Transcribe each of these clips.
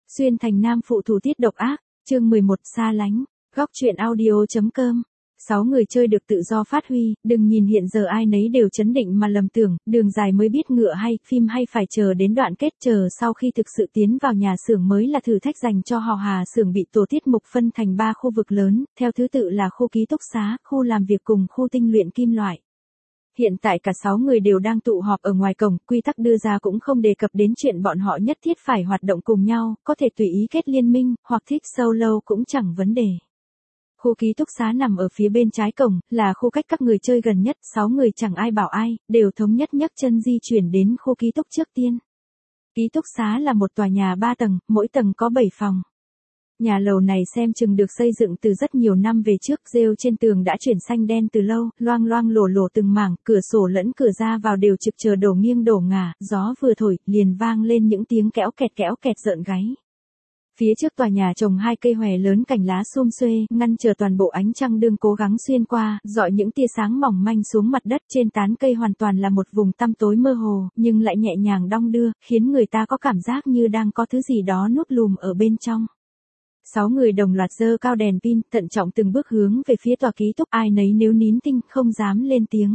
Xuyên thành nam phụ thủ tiết độc ác, chương 11 xa lánh, góc truyện audio.com. 6 người chơi được tự do phát huy, đừng nhìn hiện giờ ai nấy đều chấn định mà lầm tưởng, đường dài mới biết ngựa hay, phim hay phải chờ đến đoạn kết, chờ sau khi thực sự tiến vào nhà xưởng mới là thử thách dành cho họ. Hà xưởng bị tổ tiết mục phân thành 3 khu vực lớn, theo thứ tự là khu ký túc xá, khu làm việc cùng khu tinh luyện kim loại. Hiện tại cả 6 người đều đang tụ họp ở ngoài cổng, quy tắc đưa ra cũng không đề cập đến chuyện bọn họ nhất thiết phải hoạt động cùng nhau, có thể tùy ý kết liên minh, hoặc thích solo cũng chẳng vấn đề. Khu ký túc xá nằm ở phía bên trái cổng, là khu cách các người chơi gần nhất, 6 người chẳng ai bảo ai, đều thống nhất nhấc chân di chuyển đến khu ký túc trước tiên. Ký túc xá là một tòa nhà 3 tầng, mỗi tầng có 7 phòng. Nhà lầu này xem chừng được xây dựng từ rất nhiều năm về trước, rêu trên tường đã chuyển xanh đen từ lâu, loang loang lổ lổ từng mảng, cửa sổ lẫn cửa ra vào đều trực chờ đổ nghiêng đổ ngả, gió vừa thổi, liền vang lên những tiếng kéo kẹt rợn gáy. Phía trước tòa nhà trồng 2 cây hòe lớn cành lá sum xuê, ngăn chờ toàn bộ ánh trăng đương cố gắng xuyên qua, rọi những tia sáng mỏng manh xuống mặt đất, trên tán cây hoàn toàn là một vùng tăm tối mơ hồ, nhưng lại nhẹ nhàng đong đưa, khiến người ta có cảm giác như đang có thứ gì đó núp lùm ở bên trong. 6 người đồng loạt giơ cao đèn pin, thận trọng từng bước hướng về phía tòa ký túc, ai nấy nếu nín tinh, không dám lên tiếng.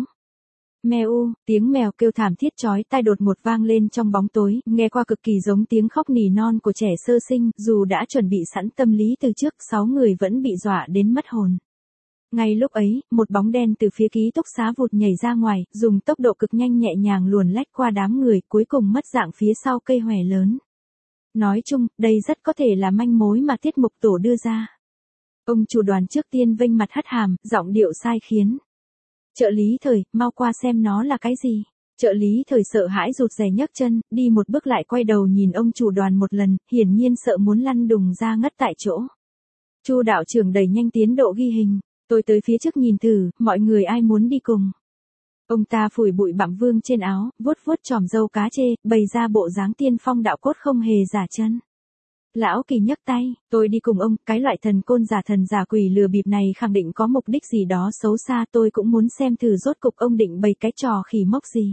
Mèo, tiếng mèo kêu thảm thiết chói tai đột ngột vang lên trong bóng tối, nghe qua cực kỳ giống tiếng khóc nỉ non của trẻ sơ sinh, dù đã chuẩn bị sẵn tâm lý từ trước, 6 người vẫn bị dọa đến mất hồn. Ngay lúc ấy, một bóng đen từ phía ký túc xá vụt nhảy ra ngoài, dùng tốc độ cực nhanh nhẹ nhàng luồn lách qua đám người, cuối cùng mất dạng phía sau cây hòe lớn. Nói chung, đây rất có thể là manh mối mà tiết mục tổ đưa ra. Ông chủ đoàn trước tiên vênh mặt hất hàm, giọng điệu sai khiến. Trợ lý Thời, mau qua xem nó là cái gì. Trợ lý Thời sợ hãi rụt rè nhấc chân, đi một bước lại quay đầu nhìn ông chủ đoàn một lần, hiển nhiên sợ muốn lăn đùng ra ngất tại chỗ. Chu đạo trưởng đẩy nhanh tiến độ ghi hình, tôi tới phía trước nhìn thử, mọi người ai muốn đi cùng. Ông ta phủi bụi bặm vương trên áo, vuốt chòm râu cá chê, bày ra bộ dáng tiên phong đạo cốt không hề giả chân. Lão Kỳ nhấc tay, tôi đi cùng ông, cái loại thần côn thần giả quỷ lừa bịp này khẳng định có mục đích gì đó xấu xa, tôi cũng muốn xem thử rốt cục ông định bày cái trò khỉ mốc gì.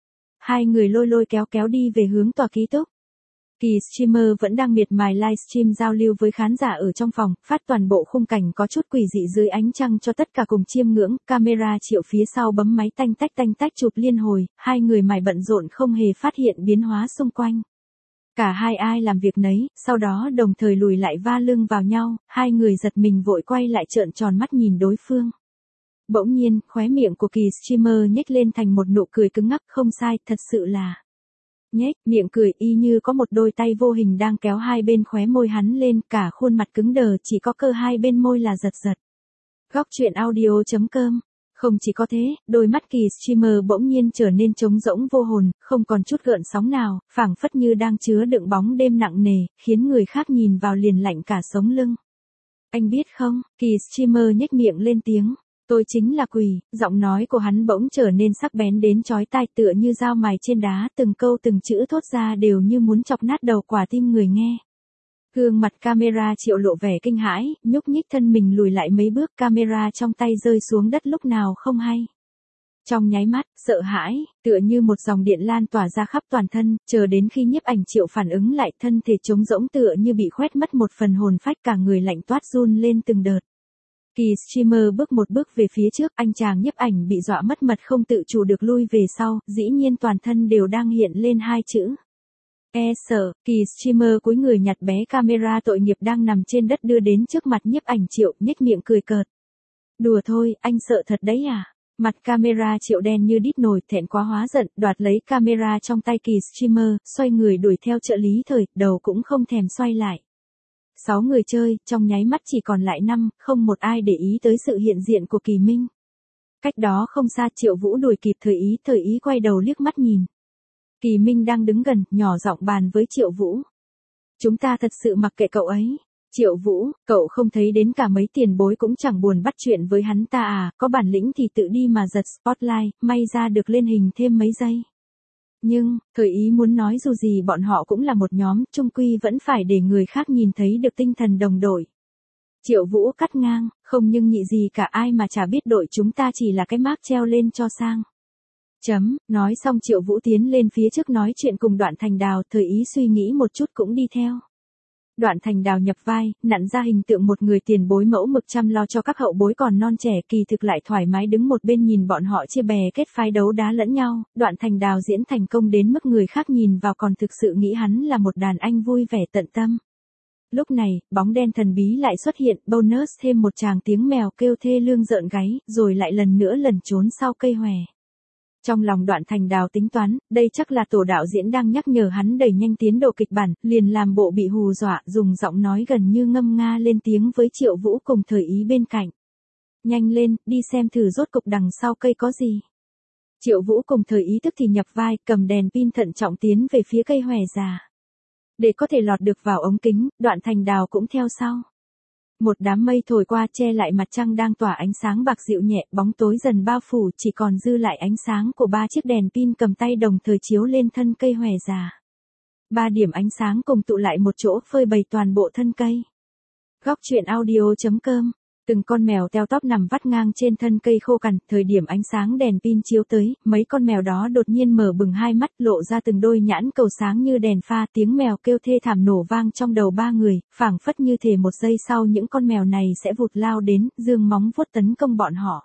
Hai người lôi kéo đi về hướng tòa ký túc. Kỳ streamer vẫn đang miệt mài livestream giao lưu với khán giả ở trong phòng, phát toàn bộ khung cảnh có chút quỷ dị dưới ánh trăng cho tất cả cùng chiêm ngưỡng, camera Triệu phía sau bấm máy tanh tách chụp liên hồi, hai người mải bận rộn không hề phát hiện biến hóa xung quanh. Cả hai ai làm việc nấy, sau đó đồng thời lùi lại va lưng vào nhau, hai người giật mình vội quay lại trợn tròn mắt nhìn đối phương. Bỗng nhiên, khóe miệng của Kỳ streamer nhếch lên thành một nụ cười cứng ngắc, không sai, thật sự là. Nhếch, miệng cười y như có một đôi tay vô hình đang kéo hai bên khóe môi hắn lên, cả khuôn mặt cứng đờ, chỉ có cơ hai bên môi là giật. Góc truyện audio.com. Không chỉ có thế, đôi mắt Kỳ streamer bỗng nhiên trở nên trống rỗng vô hồn, không còn chút gợn sóng nào, phảng phất như đang chứa đựng bóng đêm nặng nề, khiến người khác nhìn vào liền lạnh cả sống lưng. Anh biết không, Kỳ streamer nhếch miệng lên tiếng. Tôi chính là quỷ, giọng nói của hắn bỗng trở nên sắc bén đến chói tai tựa như dao mài trên đá, từng câu từng chữ thốt ra đều như muốn chọc nát đầu quả tim người nghe. Gương mặt camera Triệu lộ vẻ kinh hãi, nhúc nhích thân mình lùi lại mấy bước, camera trong tay rơi xuống đất lúc nào không hay. Trong nháy mắt, sợ hãi, tựa như một dòng điện lan tỏa ra khắp toàn thân, chờ đến khi nhiếp ảnh Triệu phản ứng lại, thân thể trống rỗng tựa như bị khoét mất một phần hồn phách, cả người lạnh toát run lên từng đợt. Kỳ streamer bước một bước về phía trước, anh chàng nhiếp ảnh bị dọa mất mật không tự chủ được lui về sau, dĩ nhiên toàn thân đều đang hiện lên hai chữ. Sợ, Kỳ streamer cúi người nhặt bé camera tội nghiệp đang nằm trên đất đưa đến trước mặt nhiếp ảnh Triệu, nhếch miệng cười cợt. Đùa thôi, anh sợ thật đấy à? Mặt camera Triệu đen như đít nồi, thẹn quá hóa giận, đoạt lấy camera trong tay Kỳ streamer, xoay người đuổi theo trợ lý Thời, đầu cũng không thèm xoay lại. 6 người chơi, trong nháy mắt chỉ còn lại 5, không một ai để ý tới sự hiện diện của Kỳ Minh. Cách đó không xa, Triệu Vũ đuổi kịp Thời ý quay đầu liếc mắt nhìn. Kỳ Minh đang đứng gần, nhỏ giọng bàn với Triệu Vũ. Chúng ta thật sự mặc kệ cậu ấy. Triệu Vũ, cậu không thấy đến cả mấy tiền bối cũng chẳng buồn bắt chuyện với hắn ta à, có bản lĩnh thì tự đi mà giật spotlight, may ra được lên hình thêm mấy giây. Nhưng, Thời ý muốn nói dù gì bọn họ cũng là một nhóm, chung quy vẫn phải để người khác nhìn thấy được tinh thần đồng đội. Triệu Vũ cắt ngang, không nhưng nhị gì cả, ai mà chả biết đội chúng ta chỉ là cái mác treo lên cho sang. Nói xong Triệu Vũ tiến lên phía trước nói chuyện cùng Đoạn Thành Đào, Thời ý suy nghĩ một chút cũng đi theo. Đoạn Thành Đào nhập vai, nặn ra hình tượng một người tiền bối mẫu mực chăm lo cho các hậu bối còn non trẻ, kỳ thực lại thoải mái đứng một bên nhìn bọn họ chia bè kết phái đấu đá lẫn nhau. Đoạn Thành Đào diễn thành công đến mức người khác nhìn vào còn thực sự nghĩ hắn là một đàn anh vui vẻ tận tâm. Lúc này, bóng đen thần bí lại xuất hiện, bonus thêm một tràng tiếng mèo kêu thê lương rợn gáy, rồi lại lần nữa lẩn trốn sau cây hòe. Trong lòng Đoạn Thành Đào tính toán, đây chắc là tổ đạo diễn đang nhắc nhở hắn đẩy nhanh tiến độ kịch bản, liền làm bộ bị hù dọa, dùng giọng nói gần như ngâm nga lên tiếng với Triệu Vũ cùng Thời Ý bên cạnh. Nhanh lên, đi xem thử rốt cục đằng sau cây có gì. Triệu Vũ cùng Thời Ý tức thì nhập vai, cầm đèn pin thận trọng tiến về phía cây hòe già. Để có thể lọt được vào ống kính, Đoạn Thành Đào cũng theo sau. Một đám mây thổi qua che lại mặt trăng đang tỏa ánh sáng bạc dịu nhẹ, bóng tối dần bao phủ, chỉ còn dư lại ánh sáng của 3 chiếc đèn pin cầm tay đồng thời chiếu lên thân cây hòe già. 3 điểm ánh sáng cùng tụ lại một chỗ phơi bày toàn bộ thân cây. Góc truyện audio.com. Từng con mèo teo tóp nằm vắt ngang trên thân cây khô cằn, thời điểm ánh sáng đèn pin chiếu tới, mấy con mèo đó đột nhiên mở bừng hai mắt, lộ ra từng đôi nhãn cầu sáng như đèn pha, tiếng mèo kêu thê thảm nổ vang trong đầu 3 người, phảng phất như thể một giây sau những con mèo này sẽ vụt lao đến, giương móng vuốt tấn công bọn họ.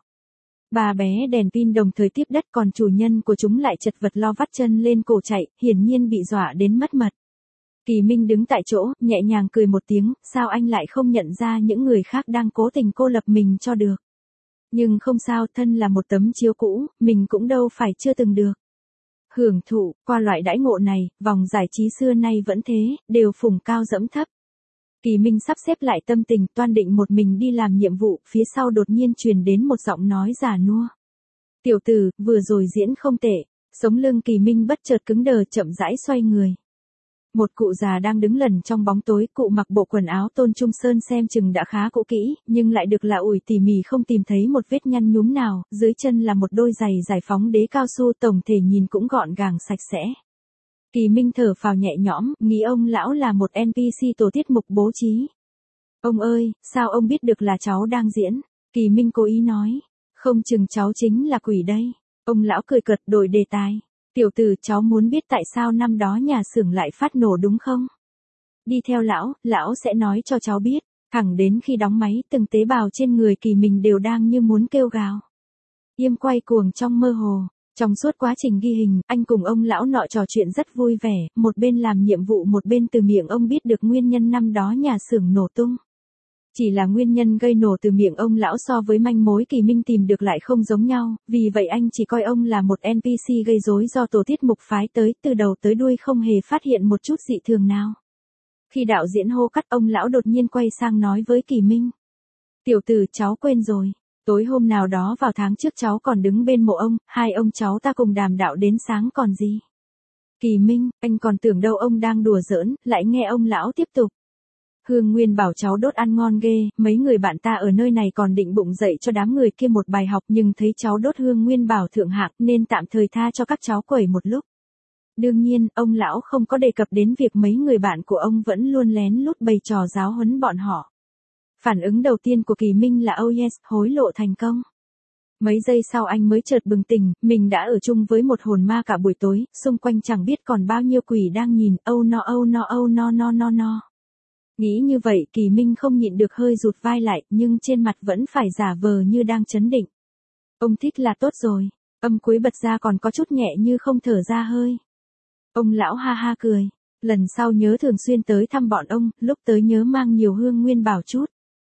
3 bé đèn pin đồng thời tiếp đất, còn chủ nhân của chúng lại chật vật lo vắt chân lên cổ chạy, hiển nhiên bị dọa đến mất mật. Kỳ Minh đứng tại chỗ, nhẹ nhàng cười một tiếng, sao anh lại không nhận ra những người khác đang cố tình cô lập mình cho được. Nhưng không sao, thân là một tấm chiếu cũ, mình cũng đâu phải chưa từng được hưởng thụ qua loại đãi ngộ này, vòng giải trí xưa nay vẫn thế, đều phủng cao dẫm thấp. Kỳ Minh sắp xếp lại tâm tình, toan định một mình đi làm nhiệm vụ, phía sau đột nhiên truyền đến một giọng nói già nua. Tiểu tử, vừa rồi diễn không tệ. Sống lưng Kỳ Minh bất chợt cứng đờ, chậm rãi xoay người. Một cụ già đang đứng lẩn trong bóng tối, cụ mặc bộ quần áo tôn trung sơn xem chừng đã khá cũ kỹ, nhưng lại được lạ ủi tỉ mỉ không tìm thấy một vết nhăn nhúm nào, dưới chân là một đôi giày giải phóng đế cao su, tổng thể nhìn cũng gọn gàng sạch sẽ. Kỳ Minh thở phào nhẹ nhõm, nghĩ ông lão là một NPC tổ tiết mục bố trí. Ông ơi, sao ông biết được là cháu đang diễn? Kỳ Minh cố ý nói, không chừng cháu chính là quỷ đây. Ông lão cười cợt đổi đề tài. Tiểu tử, cháu muốn biết tại sao năm đó nhà xưởng lại phát nổ đúng không? Đi theo lão sẽ nói cho cháu biết. Thẳng đến khi đóng máy, từng tế bào trên người Kỳ Minh đều đang như muốn kêu gào. Im quay cuồng trong mơ hồ. Trong suốt quá trình ghi hình, anh cùng ông lão nọ trò chuyện rất vui vẻ, một bên làm nhiệm vụ một bên từ miệng ông biết được nguyên nhân năm đó nhà xưởng nổ tung. Chỉ là nguyên nhân gây nổ từ miệng ông lão so với manh mối Kỳ Minh tìm được lại không giống nhau, vì vậy anh chỉ coi ông là một NPC gây rối do tổ tiết mục phái tới, từ đầu tới đuôi không hề phát hiện một chút dị thường nào. Khi đạo diễn hô cắt, ông lão đột nhiên quay sang nói với Kỳ Minh. Tiểu tử, cháu quên rồi. Tối hôm nào đó vào tháng trước cháu còn đứng bên mộ ông, hai ông cháu ta cùng đàm đạo đến sáng còn gì. Kỳ Minh, anh còn tưởng đâu ông đang đùa giỡn, lại nghe ông lão tiếp tục. Hương Nguyên bảo cháu đốt ăn ngon ghê, mấy người bạn ta ở nơi này còn định bụng dậy cho đám người kia một bài học, nhưng thấy cháu đốt Hương Nguyên bảo thượng hạng nên tạm thời tha cho các cháu quẩy một lúc. Đương nhiên, ông lão không có đề cập đến việc mấy người bạn của ông vẫn luôn lén lút bày trò giáo huấn bọn họ. Phản ứng đầu tiên của Kỳ Minh là oh yes, hối lộ thành công. Mấy giây sau anh mới chợt bừng tỉnh, mình đã ở chung với một hồn ma cả buổi tối, xung quanh chẳng biết còn bao nhiêu quỷ đang nhìn, oh no oh no oh no no no no. Nghĩ như vậy, Kỳ Minh không nhịn được hơi rụt vai lại, nhưng trên mặt vẫn phải giả vờ như đang trấn định. Ông thích là tốt rồi, âm cuối bật ra còn có chút nhẹ như không thở ra hơi. Ông lão ha ha cười, lần sau nhớ thường xuyên tới thăm bọn ông, lúc tới nhớ mang nhiều Hương Nguyên bảo chút.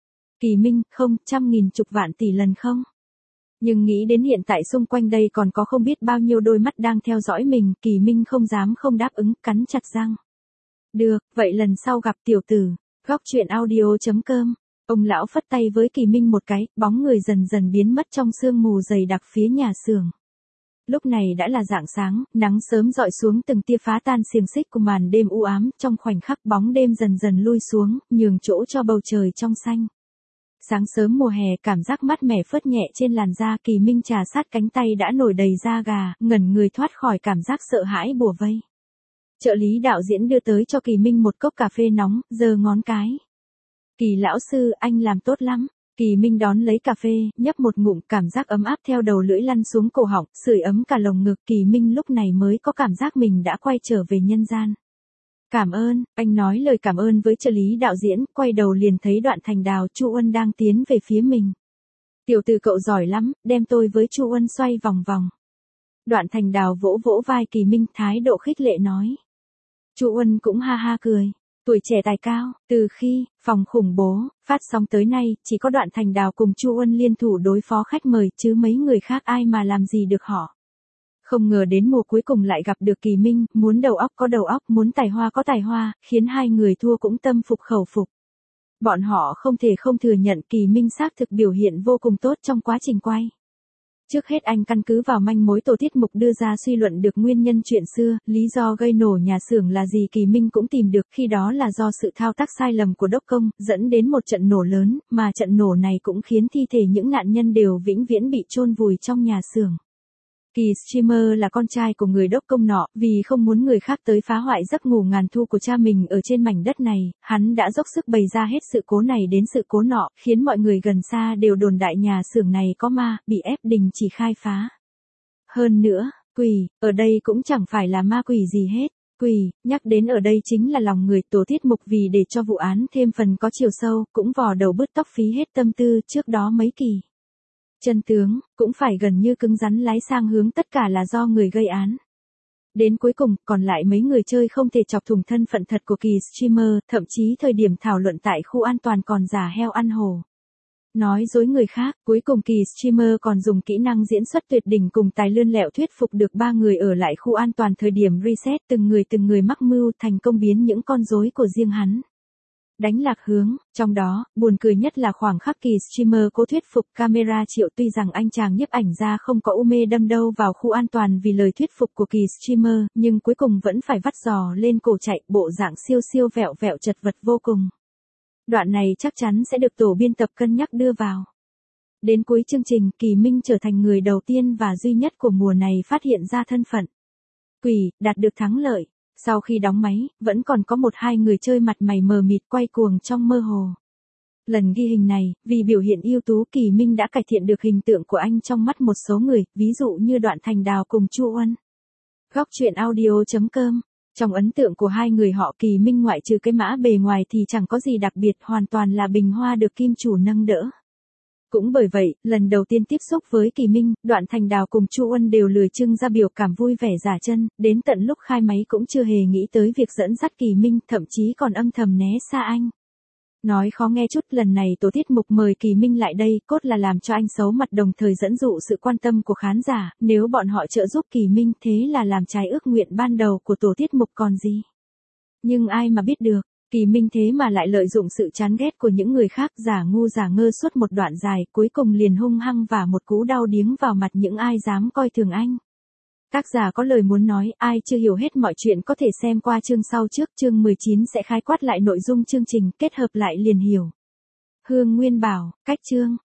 Kỳ Minh, không, trăm nghìn chục vạn tỷ lần không. Nhưng nghĩ đến hiện tại xung quanh đây còn có không biết bao nhiêu đôi mắt đang theo dõi mình, Kỳ Minh không dám không đáp ứng, cắn chặt răng. Được, vậy lần sau gặp tiểu tử. Góc truyện audio.com. Ông lão phất tay với Kỳ Minh một cái, bóng người dần dần biến mất trong sương mù dày đặc phía nhà xưởng. Lúc này đã là rạng sáng, nắng sớm rọi xuống từng tia phá tan xiềng xích của màn đêm u ám, trong khoảnh khắc bóng đêm dần dần lui xuống, nhường chỗ cho bầu trời trong xanh. Sáng sớm mùa hè, cảm giác mát mẻ phớt nhẹ trên làn da, Kỳ Minh trà sát cánh tay đã nổi đầy da gà, ngẩn người thoát khỏi cảm giác sợ hãi bủa vây. Trợ lý đạo diễn đưa tới cho Kỳ Minh một cốc cà phê nóng, giơ ngón cái. Kỳ lão sư, anh làm tốt lắm. Kỳ Minh đón lấy cà phê, nhấp một ngụm, cảm giác ấm áp theo đầu lưỡi lăn xuống cổ họng, sưởi ấm cả lồng ngực. Kỳ Minh lúc này mới có cảm giác mình đã quay trở về nhân gian. Cảm ơn, anh nói lời cảm ơn với trợ lý đạo diễn, quay đầu liền thấy Đoạn Thành Đào Chu Uân đang tiến về phía mình. Tiểu tử cậu giỏi lắm, đem tôi với Chu Uân xoay vòng vòng. Đoạn Thành Đào vỗ vỗ vai Kỳ Minh, thái độ khích lệ nói. Chu Uân cũng ha ha cười. Tuổi trẻ tài cao, từ khi phòng khủng bố phát sóng tới nay, chỉ có Đoạn Thành Đào cùng Chu Uân liên thủ đối phó khách mời, chứ mấy người khác ai mà làm gì được họ. Không ngờ đến mùa cuối cùng lại gặp được Kỳ Minh, muốn đầu óc có đầu óc, muốn tài hoa có tài hoa, khiến hai người thua cũng tâm phục khẩu phục. Bọn họ không thể không thừa nhận Kỳ Minh xác thực biểu hiện vô cùng tốt trong quá trình quay. Trước hết anh căn cứ vào manh mối tổ tiết mục đưa ra suy luận được nguyên nhân chuyện xưa, lý do gây nổ nhà xưởng là gì Kỳ Minh cũng tìm được, khi đó là do sự thao tác sai lầm của đốc công, dẫn đến một trận nổ lớn, mà trận nổ này cũng khiến thi thể những nạn nhân đều vĩnh viễn bị chôn vùi trong nhà xưởng. Kỳ streamer là con trai của người đốc công nọ, vì không muốn người khác tới phá hoại giấc ngủ ngàn thu của cha mình ở trên mảnh đất này, hắn đã dốc sức bày ra hết sự cố này đến sự cố nọ, khiến mọi người gần xa đều đồn đại nhà xưởng này có ma, bị ép đình chỉ khai phá. Hơn nữa, quỷ, ở đây cũng chẳng phải là ma quỷ gì hết. Quỷ, nhắc đến ở đây chính là lòng người. Tổ tiết mục vì để cho vụ án thêm phần có chiều sâu, cũng vò đầu bứt tóc phí hết tâm tư trước đó mấy kỳ. Chân tướng, cũng phải gần như cứng rắn lái sang hướng tất cả là do người gây án. Đến cuối cùng, còn lại mấy người chơi không thể chọc thủng thân phận thật của Kỳ streamer, thậm chí thời điểm thảo luận tại khu an toàn còn giả heo ăn hổ. Nói dối người khác, cuối cùng Kỳ streamer còn dùng kỹ năng diễn xuất tuyệt đỉnh cùng tài lươn lẹo thuyết phục được 3 người ở lại khu an toàn thời điểm reset, từng người mắc mưu, thành công biến những con rối của riêng hắn. Đánh lạc hướng, trong đó, buồn cười nhất là khoảng khắc Kỳ streamer cố thuyết phục camera Triệu, tuy rằng anh chàng nhiếp ảnh ra không có u mê đâm đâu vào khu an toàn vì lời thuyết phục của Kỳ streamer, nhưng cuối cùng vẫn phải vắt giò lên cổ chạy, bộ dạng siêu siêu vẹo vẹo chật vật vô cùng. Đoạn này chắc chắn sẽ được tổ biên tập cân nhắc đưa vào. Đến cuối chương trình, Kỳ Minh trở thành người đầu tiên và duy nhất của mùa này phát hiện ra thân phận quỷ, đạt được thắng lợi. Sau khi đóng máy, vẫn còn có 1-2 người chơi mặt mày mờ mịt quay cuồng trong mơ hồ. Lần ghi hình này, vì biểu hiện ưu tú, Kỳ Minh đã cải thiện được hình tượng của anh trong mắt một số người, ví dụ như Đoạn Thành Đào cùng Chu Uân. Góc truyện audio.com. Trong ấn tượng của hai người họ, Kỳ Minh ngoại trừ cái mã bề ngoài thì chẳng có gì đặc biệt, hoàn toàn là bình hoa được kim chủ nâng đỡ. Cũng bởi vậy, lần đầu tiên tiếp xúc với Kỳ Minh, Đoạn Thành Đào cùng Chu Uân đều lười trưng ra biểu cảm vui vẻ giả chân, đến tận lúc khai máy cũng chưa hề nghĩ tới việc dẫn dắt Kỳ Minh, thậm chí còn âm thầm né xa anh. Nói khó nghe chút, lần này tổ tiết mục mời Kỳ Minh lại đây, cốt là làm cho anh xấu mặt đồng thời dẫn dụ sự quan tâm của khán giả, nếu bọn họ trợ giúp Kỳ Minh thế là làm trái ước nguyện ban đầu của tổ tiết mục còn gì. Nhưng ai mà biết được. Kỳ Minh thế mà lại lợi dụng sự chán ghét của những người khác, giả ngu giả ngơ suốt một đoạn dài, cuối cùng liền hung hăng và một cú đau điếng vào mặt những ai dám coi thường anh. Tác giả có lời muốn nói, ai chưa hiểu hết mọi chuyện có thể xem qua chương sau trước, chương 19 sẽ khái quát lại nội dung chương trình, kết hợp lại liền hiểu. Hương Nguyên Bảo, cách chương.